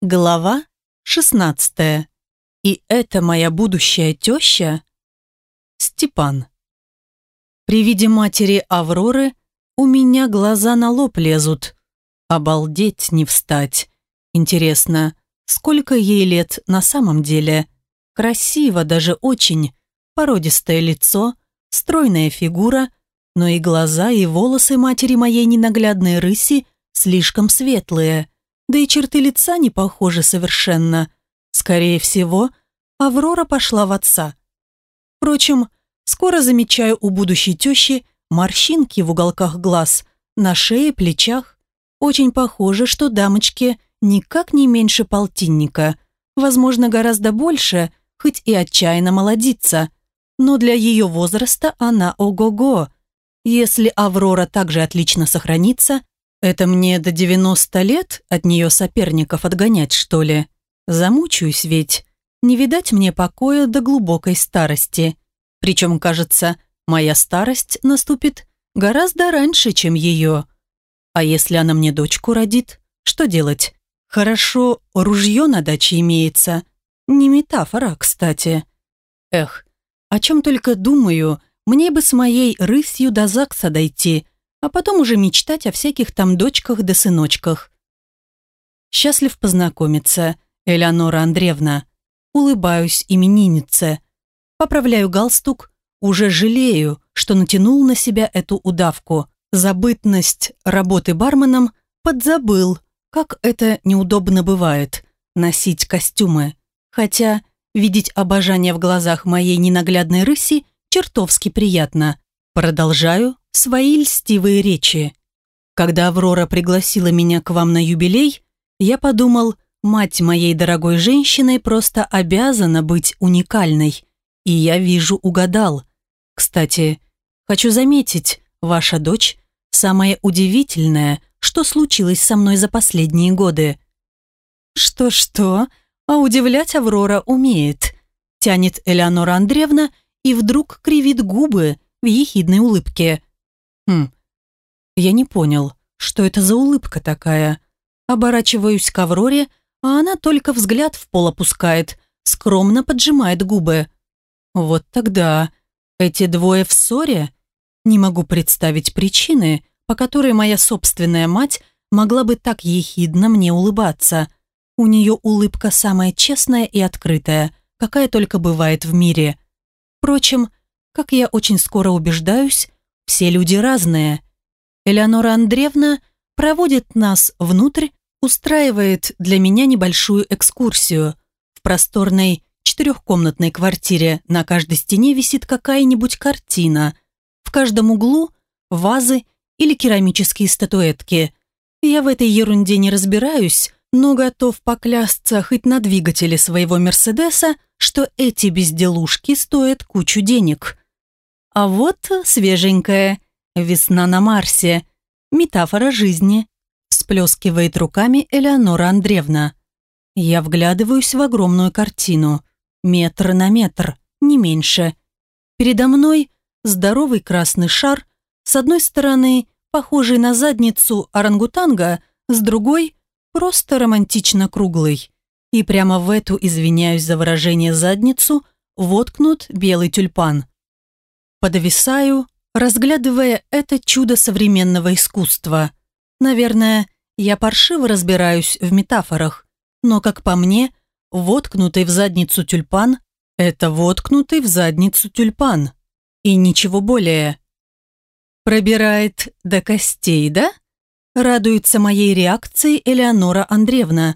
Глава 16. И это моя будущая теща? Степан. При виде матери Авроры у меня глаза на лоб лезут. Обалдеть не встать. Интересно, сколько ей лет на самом деле? Красиво, даже очень. Породистое лицо, стройная фигура, но и глаза, и волосы матери моей ненаглядной рыси слишком светлые. Да и черты лица не похожи совершенно. Скорее всего, Аврора пошла в отца. Впрочем, скоро замечаю у будущей тещи морщинки в уголках глаз, на шее, плечах. Очень похоже, что дамочке никак не меньше полтинника. Возможно, гораздо больше, хоть и отчаянно молодится. Но для ее возраста она ого-го. Если Аврора также отлично сохранится, это мне до 90 лет от нее соперников отгонять, что ли? Замучаюсь ведь. Не видать мне покоя до глубокой старости. Причем, кажется, моя старость наступит гораздо раньше, чем ее. А если она мне дочку родит, что делать? Хорошо, ружье на даче имеется. Не метафора, кстати. Эх, о чем только думаю, мне бы с моей рысью до ЗАГСа дойти, а потом уже мечтать о всяких там дочках да сыночках. Счастлив познакомиться, Элеонора Андреевна. Улыбаюсь имениннице. Поправляю галстук, уже жалею, что натянул на себя эту удавку. Забытность работы барменом подзабыл, как это неудобно бывает, носить костюмы. Хотя видеть обожание в глазах моей ненаглядной рыси чертовски приятно. Продолжаю свои льстивые речи. Когда Аврора пригласила меня к вам на юбилей, я подумал, мать моей дорогой женщины просто обязана быть уникальной. И я вижу, угадал. Кстати, хочу заметить, ваша дочь самое удивительное, что случилось со мной за последние годы. Что-что, а удивлять Аврора умеет. Тянет Элеонора Андреевна и вдруг кривит губы в ехидной улыбке. Я не понял, что это за улыбка такая. Оборачиваюсь к Авроре, а она только взгляд в пол опускает, скромно поджимает губы. Вот тогда эти двое в ссоре? Не могу представить причины, по которой моя собственная мать могла бы так ехидно мне улыбаться. У нее улыбка самая честная и открытая, какая только бывает в мире. Впрочем, как я очень скоро убеждаюсь, все люди разные. Элеонора Андреевна проводит нас внутрь, устраивает для меня небольшую экскурсию. В просторной четырехкомнатной квартире на каждой стене висит какая-нибудь картина. В каждом углу вазы или керамические статуэтки. Я в этой ерунде не разбираюсь, но готов поклясться хоть на двигателе своего Мерседеса, что эти безделушки стоят кучу денег. А вот свеженькая «Весна на Марсе», метафора жизни, всплескивает руками Элеонора Андреевна. Я вглядываюсь в огромную картину, метр на метр, не меньше. Передо мной здоровый красный шар, с одной стороны похожий на задницу орангутанга, с другой просто романтично круглый. И прямо в эту, извиняюсь за выражение, задницу воткнут белый тюльпан. Подвисаю, разглядывая это чудо современного искусства. Наверное, я паршиво разбираюсь в метафорах, но, как по мне, воткнутый в задницу тюльпан – это воткнутый в задницу тюльпан. И ничего более. Пробирает до костей, да? Радуется моей реакции Элеонора Андреевна.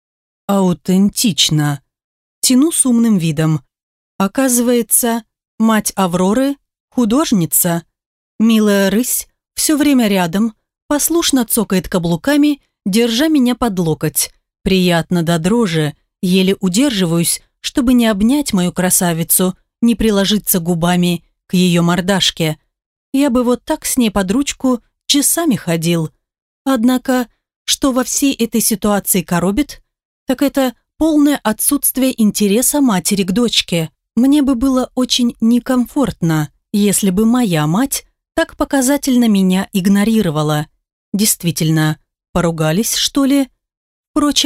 Аутентично. Тяну с умным видом. Оказывается, мать Авроры – художница. Милая рысь все время рядом, послушно цокает каблуками, держа меня под локоть. Приятно до дрожи, еле удерживаюсь, чтобы не обнять мою красавицу, не приложиться губами к ее мордашке. Я бы вот так с ней под ручку часами ходил. Однако, что во всей этой ситуации коробит, так это полное отсутствие интереса матери к дочке. Мне бы было очень некомфортно, если бы моя мать так показательно меня игнорировала. Действительно, поругались, что ли? Впрочем,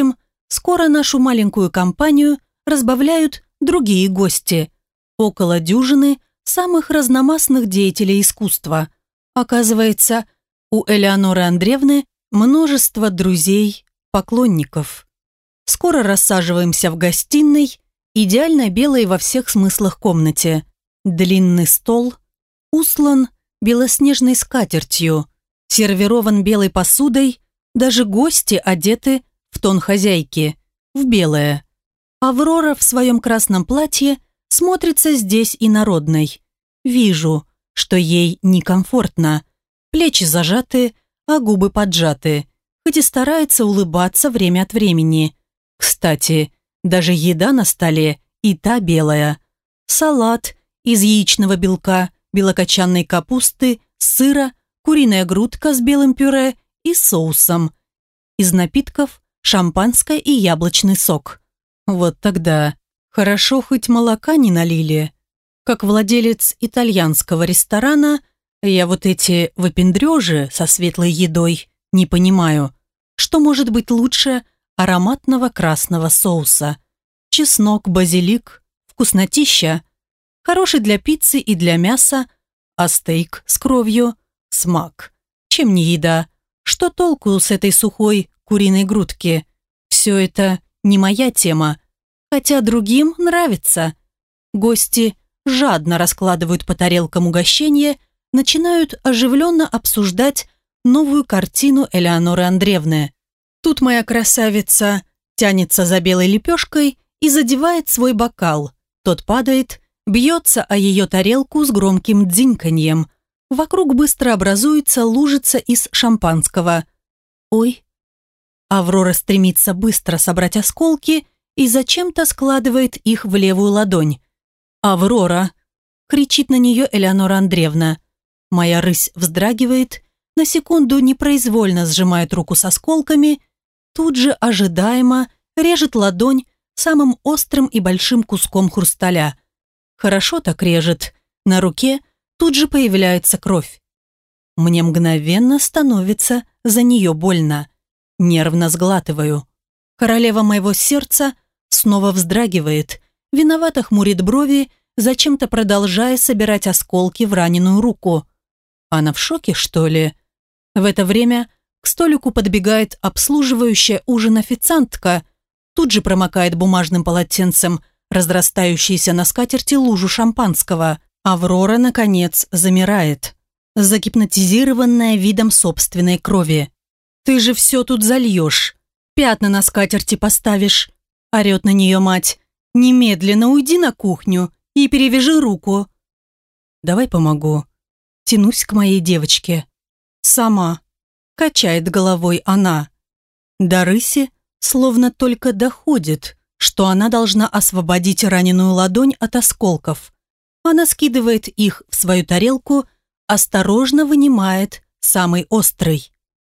Скоро нашу маленькую компанию разбавляют другие гости. Около дюжины самых разномастных деятелей искусства. Оказывается, у Элеоноры Андреевны множество друзей, поклонников. Скоро рассаживаемся в гостиной, идеально белой во всех смыслах комнате. Длинный стол устлан белоснежной скатертью, сервирован белой посудой, даже гости одеты в тон хозяйки, в белое. Аврора в своем красном платье смотрится здесь инородной. Вижу, что ей некомфортно. Плечи зажаты, а губы поджаты, хоть и старается улыбаться время от времени. Кстати, даже еда на столе и та белая. Салат из яичного белка, белокочанной капусты, сыра, куриная грудка с белым пюре и соусом. Из напитков шампанское и яблочный сок. Вот тогда хорошо хоть молока не налили. Как владелец итальянского ресторана, я вот эти выпендрежи со светлой едой не понимаю. Что может быть лучше ароматного красного соуса? Чеснок, базилик, вкуснотища. Хороший для пиццы и для мяса, а стейк с кровью – смак. Чем не еда? Что толку с этой сухой куриной грудки? Все это не моя тема, хотя другим нравится. Гости жадно раскладывают по тарелкам угощения, начинают оживленно обсуждать новую картину Элеоноры Андреевны. Тут моя красавица тянется за белой лепешкой и задевает свой бокал. Тот падает, бьется о ее тарелку с громким дзиньканьем. Вокруг быстро образуется лужица из шампанского. Ой. Аврора стремится быстро собрать осколки и зачем-то складывает их в левую ладонь. «Аврора!» — кричит на нее Элеонора Андреевна. Моя рысь вздрагивает, на секунду непроизвольно сжимает руку с осколками, тут же ожидаемо режет ладонь самым острым и большим куском хрусталя. Хорошо так режет. На руке тут же появляется кровь. Мне мгновенно становится за нее больно. Нервно сглатываю. Королева моего сердца снова вздрагивает, виновато хмурит брови, зачем-то продолжая собирать осколки в раненую руку. Она в шоке, что ли? В это время к столику подбегает обслуживающая ужин официантка, тут же промокает бумажным полотенцем разрастающуюся на скатерти лужу шампанского. Аврора, наконец, замирает, загипнотизированная видом собственной крови. «Ты же все тут зальешь, пятна на скатерти поставишь», орет на нее мать. «Немедленно уйди на кухню и перевяжи руку». «Давай помогу». Тянусь к моей девочке. «Сама», качает головой она. До рыси словно только доходит, что она должна освободить раненую ладонь от осколков. Она скидывает их в свою тарелку, осторожно вынимает самый острый.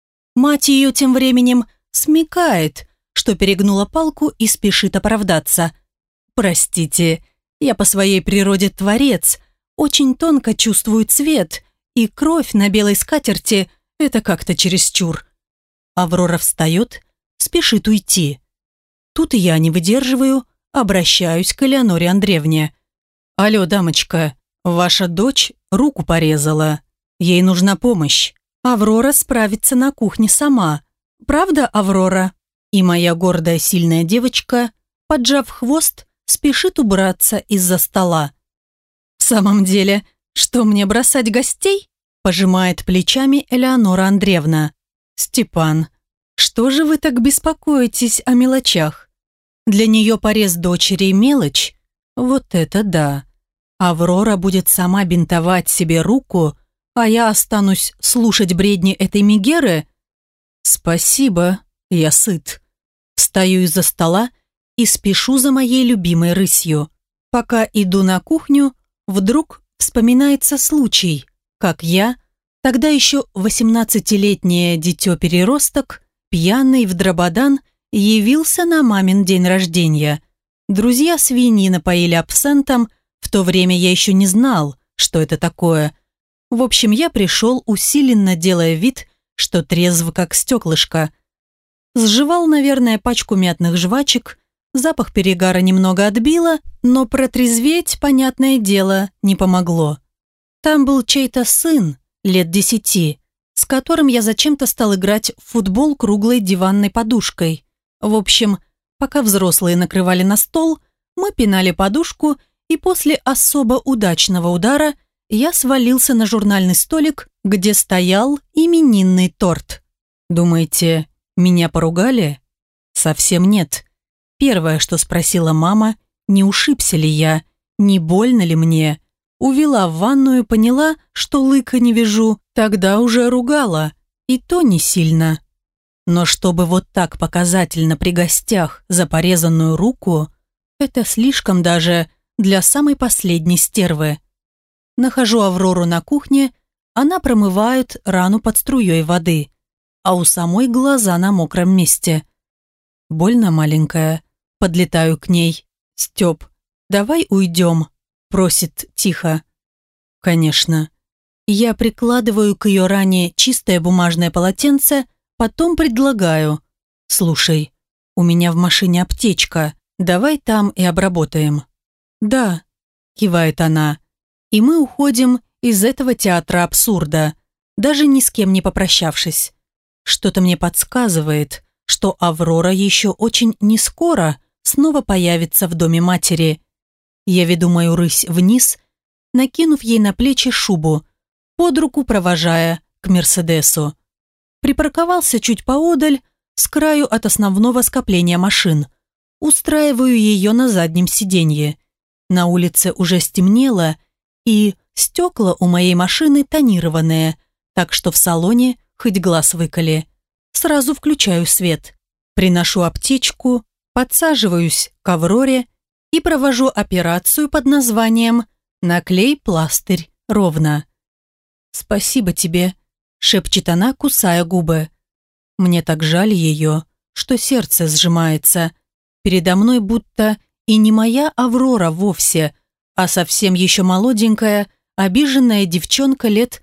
Мать ее тем временем смекает, что перегнула палку и спешит оправдаться. «Простите, я по своей природе творец, очень тонко чувствую цвет, и кровь на белой скатерти – это как-то чересчур». Аврора встает, спешит уйти. Тут я не выдерживаю, обращаюсь к Элеоноре Андреевне. «Алло, дамочка, ваша дочь руку порезала. Ей нужна помощь. Аврора справится на кухне сама. Правда, Аврора?» И моя гордая сильная девочка, поджав хвост, спешит убраться из-за стола. «В самом деле, что мне бросать гостей?» пожимает плечами Элеонора Андреевна. «Степан, что же вы так беспокоитесь о мелочах? Для нее порез дочери мелочь? Вот это да. Аврора будет сама бинтовать себе руку, а я останусь слушать бредни этой Мегеры? Спасибо, я сыт. Встаю из-за стола и спешу за моей любимой рысью. Пока иду на кухню, вдруг вспоминается случай, как я, тогда еще 18-летнее дитё-переросток, пьяный в дрободан, явился на мамин день рождения. Друзья свиньи напоили абсентом, в то время я еще не знал, что это такое. В общем, я пришел, усиленно делая вид, что трезв как стеклышко. Сживал, наверное, пачку мятных жвачек, запах перегара немного отбило, но протрезветь, понятное дело, не помогло. Там был чей-то сын, лет 10, с которым я зачем-то стал играть в футбол круглой диванной подушкой. В общем, пока взрослые накрывали на стол, мы пинали подушку, и после особо удачного удара я свалился на журнальный столик, где стоял именинный торт. Думаете, меня поругали? Совсем нет. Первое, что спросила мама, не ушибся ли я, не больно ли мне. Увела в ванную, поняла, что лыка не вижу, тогда уже ругала, и то не сильно. Но чтобы вот так показательно при гостях за порезанную руку, это слишком даже для самой последней стервы. Нахожу Аврору на кухне, она промывает рану под струей воды, а у самой глаза на мокром месте. Больно, маленькая. Подлетаю к ней. «Степ, давай уйдем», – просит тихо. Конечно. Я прикладываю к ее ране чистое бумажное полотенце, потом предлагаю. «Слушай, у меня в машине аптечка, давай там и обработаем». «Да», – кивает она, и мы уходим из этого театра абсурда, даже ни с кем не попрощавшись. Что-то мне подсказывает, что Аврора еще очень не скоро снова появится в доме матери. Я веду мою рысь вниз, накинув ей на плечи шубу, под руку провожая к Мерседесу. Припарковался чуть поодаль, с краю от основного скопления машин. Устраиваю ее на заднем сиденье. На улице уже стемнело, и стекла у моей машины тонированные, так что в салоне хоть глаз выколи. Сразу включаю свет. Приношу аптечку, подсаживаюсь к Авроре и провожу операцию под названием «Наклей пластырь ровно». «Спасибо тебе», – шепчет она, кусая губы. Мне так жаль ее, что сердце сжимается. Передо мной будто и не моя Аврора вовсе, а совсем еще молоденькая, обиженная девчонка лет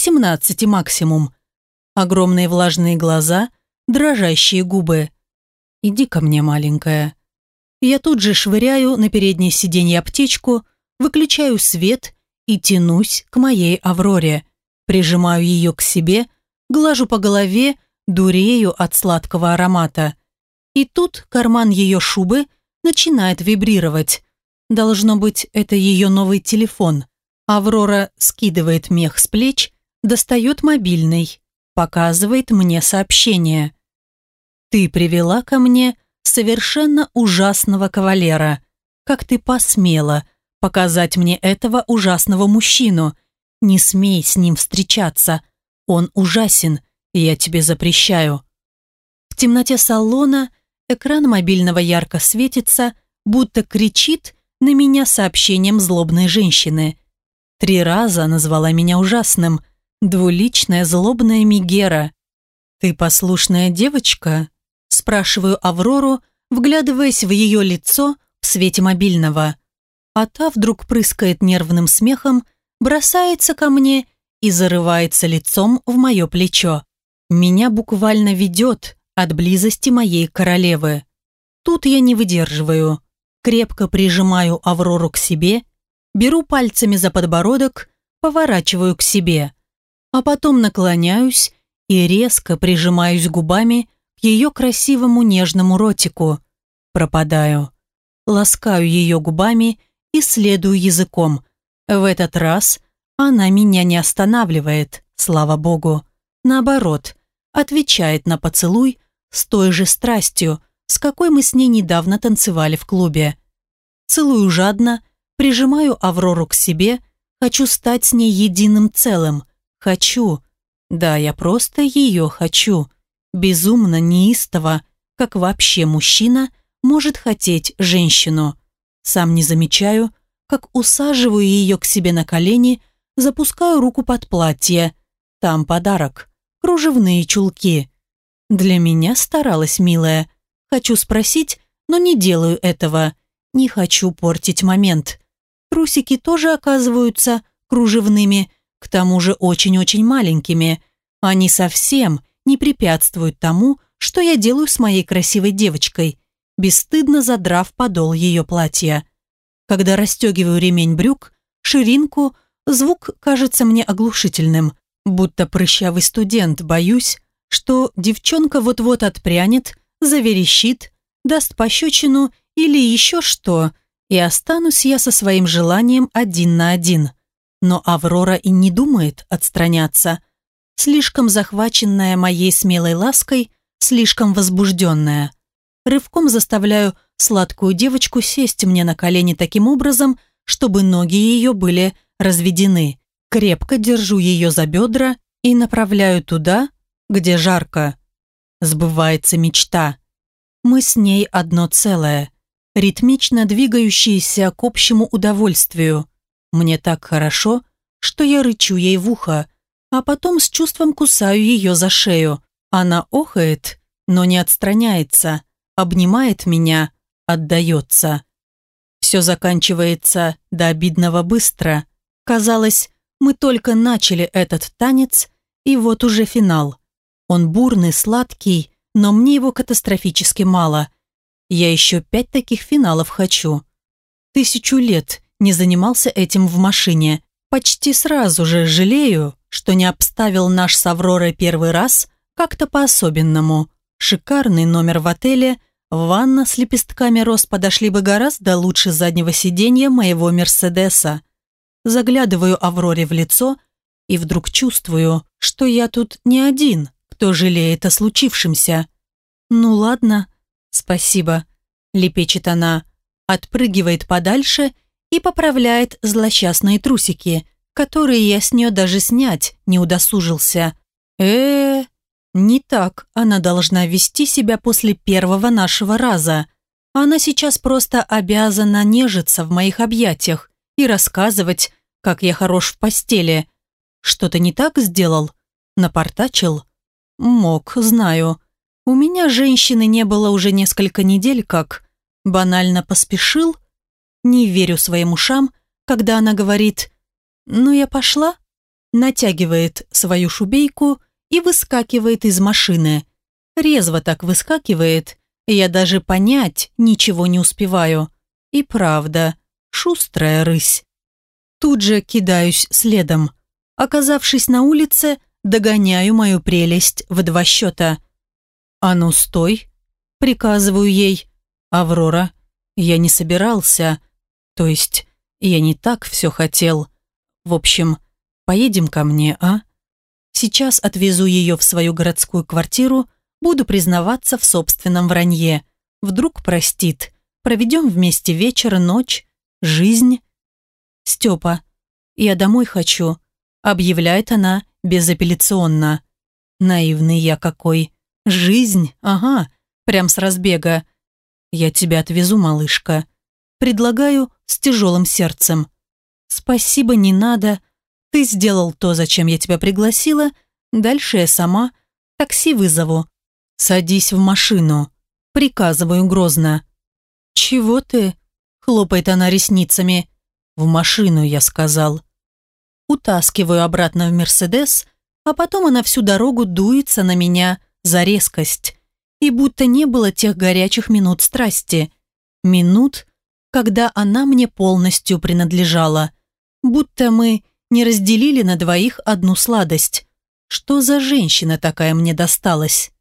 18 максимум. Огромные влажные глаза, дрожащие губы. «Иди ко мне, маленькая». Я тут же швыряю на переднее сиденье аптечку, выключаю свет и тянусь к моей Авроре. Прижимаю ее к себе, глажу по голове, дурею от сладкого аромата. И тут карман ее шубы начинает вибрировать. Должно быть, это ее новый телефон. Аврора скидывает мех с плеч, достает мобильный, показывает мне сообщение. «Ты привела ко мне совершенно ужасного кавалера. Как ты посмела показать мне этого ужасного мужчину? Не смей с ним встречаться. Он ужасен, и я тебе запрещаю». В темноте салона экран мобильного ярко светится, будто кричит на меня сообщением злобной женщины. 3 раза назвала меня ужасным. Двуличная злобная Мегера. «Ты послушная девочка?» Спрашиваю Аврору, вглядываясь в ее лицо в свете мобильного. А та вдруг прыскает нервным смехом, бросается ко мне и зарывается лицом в мое плечо. Меня буквально ведет от близости моей королевы. Тут я не выдерживаю. Крепко прижимаю Аврору к себе, беру пальцами за подбородок, поворачиваю к себе, а потом наклоняюсь и резко прижимаюсь губами к ее красивому нежному ротику. Пропадаю. Ласкаю ее губами и следую языком. В этот раз она меня не останавливает, слава богу. Наоборот, отвечает на поцелуй с той же страстью, с какой мы с ней недавно танцевали в клубе. Целую жадно, прижимаю Аврору к себе, хочу стать с ней единым целым. Хочу. Да, я просто ее хочу. Безумно неистово, как вообще мужчина может хотеть женщину. Сам не замечаю, как усаживаю ее к себе на колени, запускаю руку под платье. Там подарок. Кружевные чулки. Для меня старалась, милая. Хочу спросить, но не делаю этого. Не хочу портить момент. Трусики тоже оказываются кружевными, к тому же очень-очень маленькими. Они совсем не препятствуют тому, что я делаю с моей красивой девочкой, бесстыдно задрав подол ее платья. Когда расстегиваю ремень брюк, ширинку, звук кажется мне оглушительным, будто прыщавый студент, боюсь, что девчонка вот-вот отпрянет, заверещит, даст пощечину или еще что, и останусь я со своим желанием один на один. Но Аврора и не думает отстраняться. Слишком захваченная моей смелой лаской, слишком возбужденная. Рывком заставляю сладкую девочку сесть мне на колени таким образом, чтобы ноги ее были разведены. Крепко держу ее за бедра и направляю туда, где жарко. Сбывается мечта. Мы с ней одно целое, ритмично двигающиеся к общему удовольствию. Мне так хорошо, что я рычу ей в ухо, а потом с чувством кусаю ее за шею. Она охает, но не отстраняется, обнимает меня, отдается. Все заканчивается до обидного быстро. Казалось, мы только начали этот танец, и вот уже финал. Он бурный, сладкий, но мне его катастрофически мало. Я еще 5 таких финалов хочу. 1000 лет не занимался этим в машине. Почти сразу же жалею, что не обставил наш с Авророй первый раз как-то по-особенному. Шикарный номер в отеле, ванна с лепестками роз подошли бы гораздо лучше заднего сиденья моего Мерседеса. Заглядываю Авроре в лицо и вдруг чувствую, что я тут не один, кто жалеет о случившемся. «Ну ладно, спасибо», — лепечет она, отпрыгивает подальше и поправляет злосчастные трусики, которые я с нее даже снять не удосужился. Не так она должна вести себя после первого нашего раза. Она сейчас просто обязана нежиться в моих объятиях и рассказывать, как я хорош в постели. Что-то не так сделал? Напортачил? Мог, знаю. У меня женщины не было уже несколько недель как. Банально поспешил? Не верю своим ушам, когда она говорит «Ну, я пошла», натягивает свою шубейку и выскакивает из машины. Резво так выскакивает, я даже понять ничего не успеваю. И правда, шустрая рысь. Тут же кидаюсь следом. Оказавшись на улице, догоняю мою прелесть в 2 счета. «А ну, стой!» – приказываю ей. «Аврора, я не собирался. То есть, я не так все хотел. В общем, поедем ко мне, а? Сейчас отвезу ее в свою городскую квартиру, буду признаваться в собственном вранье. Вдруг простит. Проведем вместе вечер, ночь, жизнь». «Степа, я домой хочу», – объявляет она безапелляционно. Наивный я какой. Жизнь, ага, прям с разбега. «Я тебя отвезу, малышка». Предлагаю с тяжелым сердцем. «Спасибо, не надо. Ты сделал то, зачем я тебя пригласила. Дальше я сама. Такси вызову». «Садись в машину», – приказываю грозно. «Чего ты?» – хлопает она ресницами. «В машину, я сказал». Утаскиваю обратно в Мерседес, а потом она всю дорогу дуется на меня за резкость. И будто не было тех горячих минут страсти. Минут, когда она мне полностью принадлежала. Будто мы не разделили на двоих одну сладость. Что за женщина такая мне досталась?